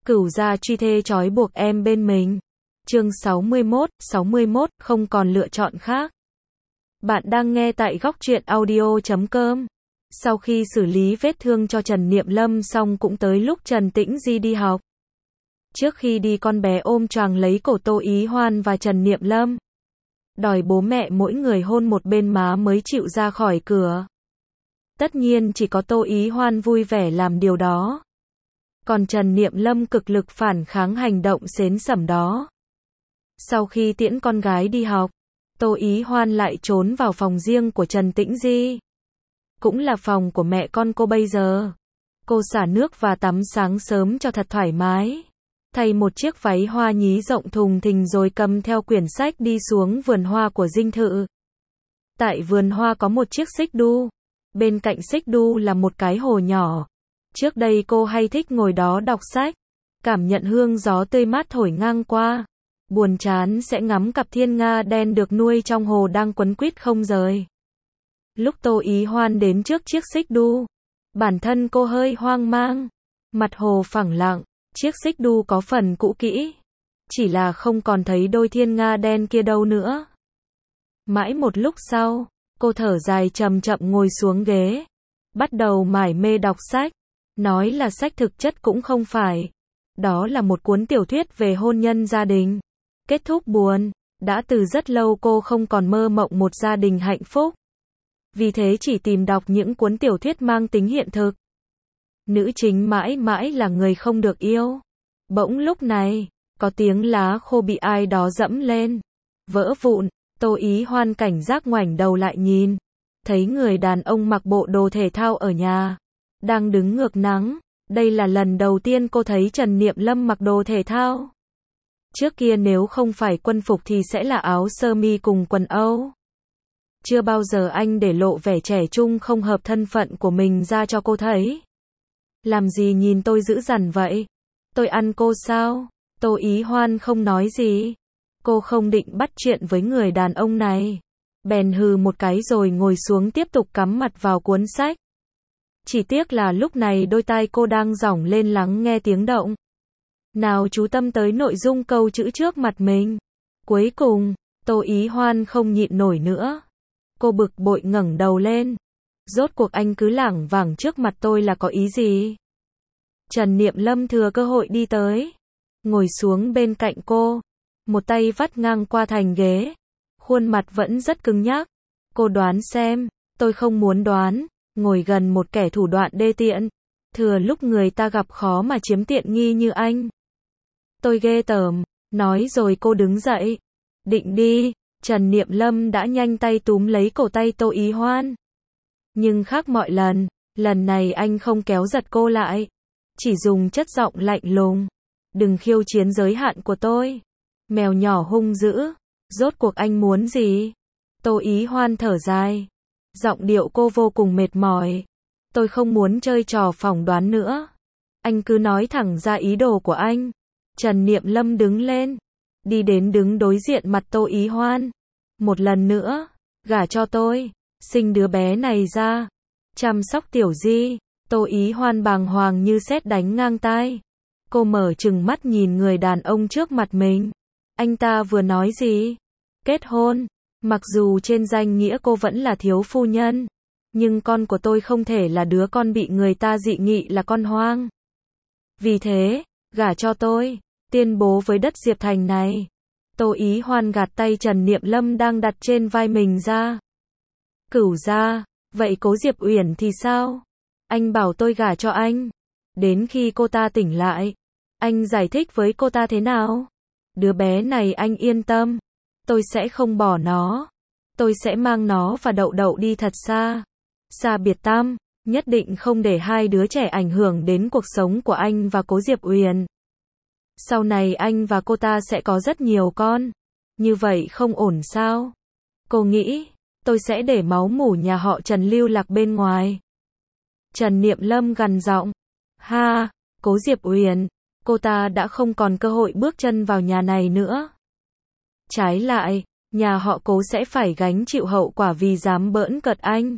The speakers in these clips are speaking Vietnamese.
Cửu gia truy thê trói buộc em bên mình. Chương 61, không còn lựa chọn khác. Bạn đang nghe tại góc truyện audio.com. Sau khi xử lý vết thương cho Trần Niệm Lâm xong cũng tới lúc Trần Tĩnh Di đi học. Trước khi đi con bé ôm choàng lấy cổ Tô Ý Hoan và Trần Niệm Lâm. Đòi bố mẹ mỗi người hôn một bên má mới chịu ra khỏi cửa. Tất nhiên chỉ có Tô Ý Hoan vui vẻ làm điều đó. Còn Trần Niệm Lâm cực lực phản kháng hành động xến xẩm đó. Sau khi tiễn con gái đi học, Tô Ý Hoan lại trốn vào phòng riêng của Trần Tĩnh Di. Cũng là phòng của mẹ con cô bây giờ. Cô xả nước và tắm sáng sớm cho thật thoải mái. Thay một chiếc váy hoa nhí rộng thùng thình rồi cầm theo quyển sách đi xuống vườn hoa của dinh thự. Tại vườn hoa có một chiếc xích đu. Bên cạnh xích đu là một cái hồ nhỏ. Trước đây cô hay thích ngồi đó đọc sách, cảm nhận hương gió tươi mát thổi ngang qua. Buồn chán sẽ ngắm cặp thiên nga đen được nuôi trong hồ đang quấn quýt không rời. Lúc Tô Ý Hoan đến trước chiếc xích đu, bản thân cô hơi hoang mang. Mặt hồ phẳng lặng, chiếc xích đu có phần cũ kỹ. Chỉ là không còn thấy đôi thiên nga đen kia đâu nữa. Mãi một lúc sau, cô thở dài chậm chậm ngồi xuống ghế. Bắt đầu mải mê đọc sách. Nói là sách thực chất cũng không phải. Đó là một cuốn tiểu thuyết về hôn nhân gia đình. Kết thúc buồn. Đã từ rất lâu cô không còn mơ mộng một gia đình hạnh phúc. Vì thế chỉ tìm đọc những cuốn tiểu thuyết mang tính hiện thực. Nữ chính mãi mãi là người không được yêu. Bỗng lúc này, có tiếng lá khô bị ai đó dẫm lên. Vỡ vụn, Tô Ý Hoan cảnh giác ngoảnh đầu lại nhìn. Thấy người đàn ông mặc bộ đồ thể thao ở nhà. Đang đứng ngược nắng. Đây là lần đầu tiên cô thấy Trần Niệm Lâm mặc đồ thể thao. Trước kia nếu không phải quân phục thì sẽ là áo sơ mi cùng quần âu. Chưa bao giờ anh để lộ vẻ trẻ trung không hợp thân phận của mình ra cho cô thấy. Làm gì nhìn tôi dữ dằn vậy? Tôi ăn cô sao? Tô Ý Hoan không nói gì. Cô không định bắt chuyện với người đàn ông này. Bèn hừ một cái rồi ngồi xuống tiếp tục cắm mặt vào cuốn sách. Chỉ tiếc là lúc này đôi tai cô đang dỏng lên lắng nghe tiếng động. Nào chú tâm tới nội dung câu chữ trước mặt mình. Cuối cùng, Tô Ý Hoan không nhịn nổi nữa. Cô bực bội ngẩng đầu lên. Rốt cuộc anh cứ lảng vảng trước mặt tôi là có ý gì? Trần Niệm Lâm thừa cơ hội đi tới. Ngồi xuống bên cạnh cô. Một tay vắt ngang qua thành ghế. Khuôn mặt vẫn rất cứng nhắc. Cô đoán xem. Tôi không muốn đoán. Ngồi gần một kẻ thủ đoạn đê tiện. Thừa lúc người ta gặp khó mà chiếm tiện nghi như anh. Tôi ghê tởm. Nói rồi cô đứng dậy. Định đi. Trần Niệm Lâm đã nhanh tay túm lấy cổ tay Tô Ý Hoan. Nhưng khác mọi lần. Lần này anh không kéo giật cô lại. Chỉ dùng chất giọng lạnh lùng. Đừng khiêu chiến giới hạn của tôi. Mèo nhỏ hung dữ. Rốt cuộc anh muốn gì? Tô Ý Hoan thở dài. Giọng điệu cô vô cùng mệt mỏi. Tôi không muốn chơi trò phỏng đoán nữa. Anh cứ nói thẳng ra ý đồ của anh. Trần Niệm Lâm đứng lên. Đi đến đứng đối diện mặt Tô Ý Hoan. Một lần nữa. Gả cho tôi. Sinh đứa bé này ra. Chăm sóc Tiểu Di. Tô Ý Hoan bàng hoàng như sét đánh ngang tai. Cô mở trừng mắt nhìn người đàn ông trước mặt mình. Anh ta vừa nói gì? Kết hôn. Mặc dù trên danh nghĩa cô vẫn là thiếu phu nhân. Nhưng con của tôi không thể là đứa con bị người ta dị nghị là con hoang. Vì thế, gả cho tôi. Tuyên bố với đất Diệp Thành này. Tô Ý Hoan gạt tay Trần Niệm Lâm đang đặt trên vai mình ra. Cửu gia, vậy Cố Diệp Uyển thì sao? Anh bảo tôi gả cho anh. Đến khi cô ta tỉnh lại, anh giải thích với cô ta thế nào? Đứa bé này anh yên tâm. Tôi sẽ không bỏ nó. Tôi sẽ mang nó và Đậu Đậu đi thật xa. Xa biệt tam, nhất định không để hai đứa trẻ ảnh hưởng đến cuộc sống của anh và Cố Diệp Uyển. Sau này anh và cô ta sẽ có rất nhiều con. Như vậy không ổn sao? Cô nghĩ, tôi sẽ để máu mủ nhà họ Trần lưu lạc bên ngoài. Trần Niệm Lâm gằn giọng. Ha, Cố Diệp Uyển, cô ta đã không còn cơ hội bước chân vào nhà này nữa. Trái lại, nhà họ Cố sẽ phải gánh chịu hậu quả vì dám bỡn cợt anh.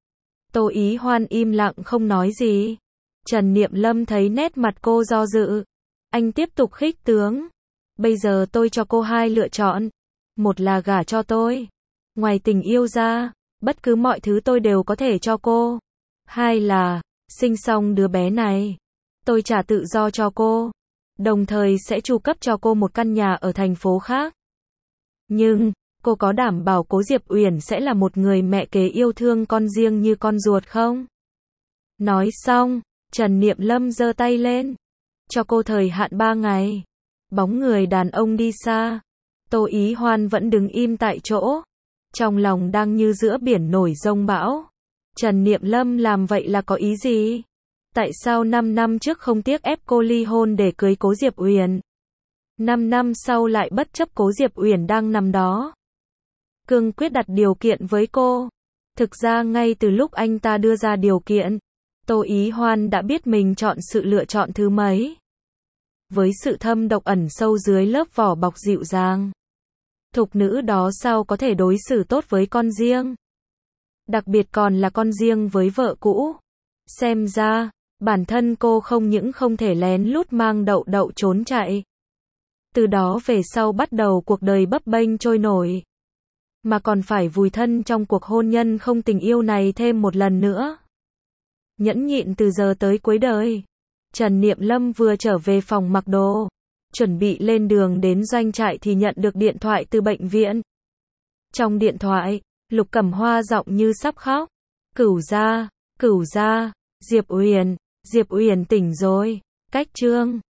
Tô Ý Hoan im lặng không nói gì. Trần Niệm Lâm thấy nét mặt cô do dự. Anh tiếp tục khích tướng. Bây giờ tôi cho cô hai lựa chọn. Một là gả cho tôi. Ngoài tình yêu ra, bất cứ mọi thứ tôi đều có thể cho cô. Hai là, sinh xong đứa bé này. Tôi trả tự do cho cô. Đồng thời sẽ chu cấp cho cô một căn nhà ở thành phố khác. Nhưng, cô có đảm bảo cố Diệp Uyển sẽ là một người mẹ kế yêu thương con riêng như con ruột không? Nói xong, Trần Niệm Lâm giơ tay lên. Cho cô thời hạn 3 ngày. Bóng người đàn ông đi xa. Tô Ý Hoan vẫn đứng im tại chỗ. Trong lòng đang như giữa biển nổi giông bão. Trần Niệm Lâm làm vậy là có ý gì? Tại sao 5 năm trước không tiếc ép cô ly hôn để cưới cố Diệp Uyển? 5 năm sau lại bất chấp cố Diệp Uyển đang nằm đó. Cương quyết đặt điều kiện với cô. Thực ra ngay từ lúc anh ta đưa ra điều kiện, Tô Ý Hoan đã biết mình chọn sự lựa chọn thứ mấy. Với sự thâm độc ẩn sâu dưới lớp vỏ bọc dịu dàng, thục nữ đó sao có thể đối xử tốt với con riêng? Đặc biệt còn là con riêng với vợ cũ. Xem ra, bản thân cô không những không thể lén lút mang đậu đậu trốn chạy. Từ đó về sau bắt đầu cuộc đời bấp bênh trôi nổi. Mà còn phải vùi thân trong cuộc hôn nhân không tình yêu này thêm một lần nữa. Nhẫn nhịn từ giờ tới cuối đời. Trần Niệm Lâm vừa trở về phòng mặc đồ, chuẩn bị lên đường đến doanh trại thì nhận được điện thoại từ bệnh viện. Trong điện thoại, Lục Cẩm Hoa giọng như sắp khóc. Cửu gia, Diệp Uyển tỉnh rồi. Cách chương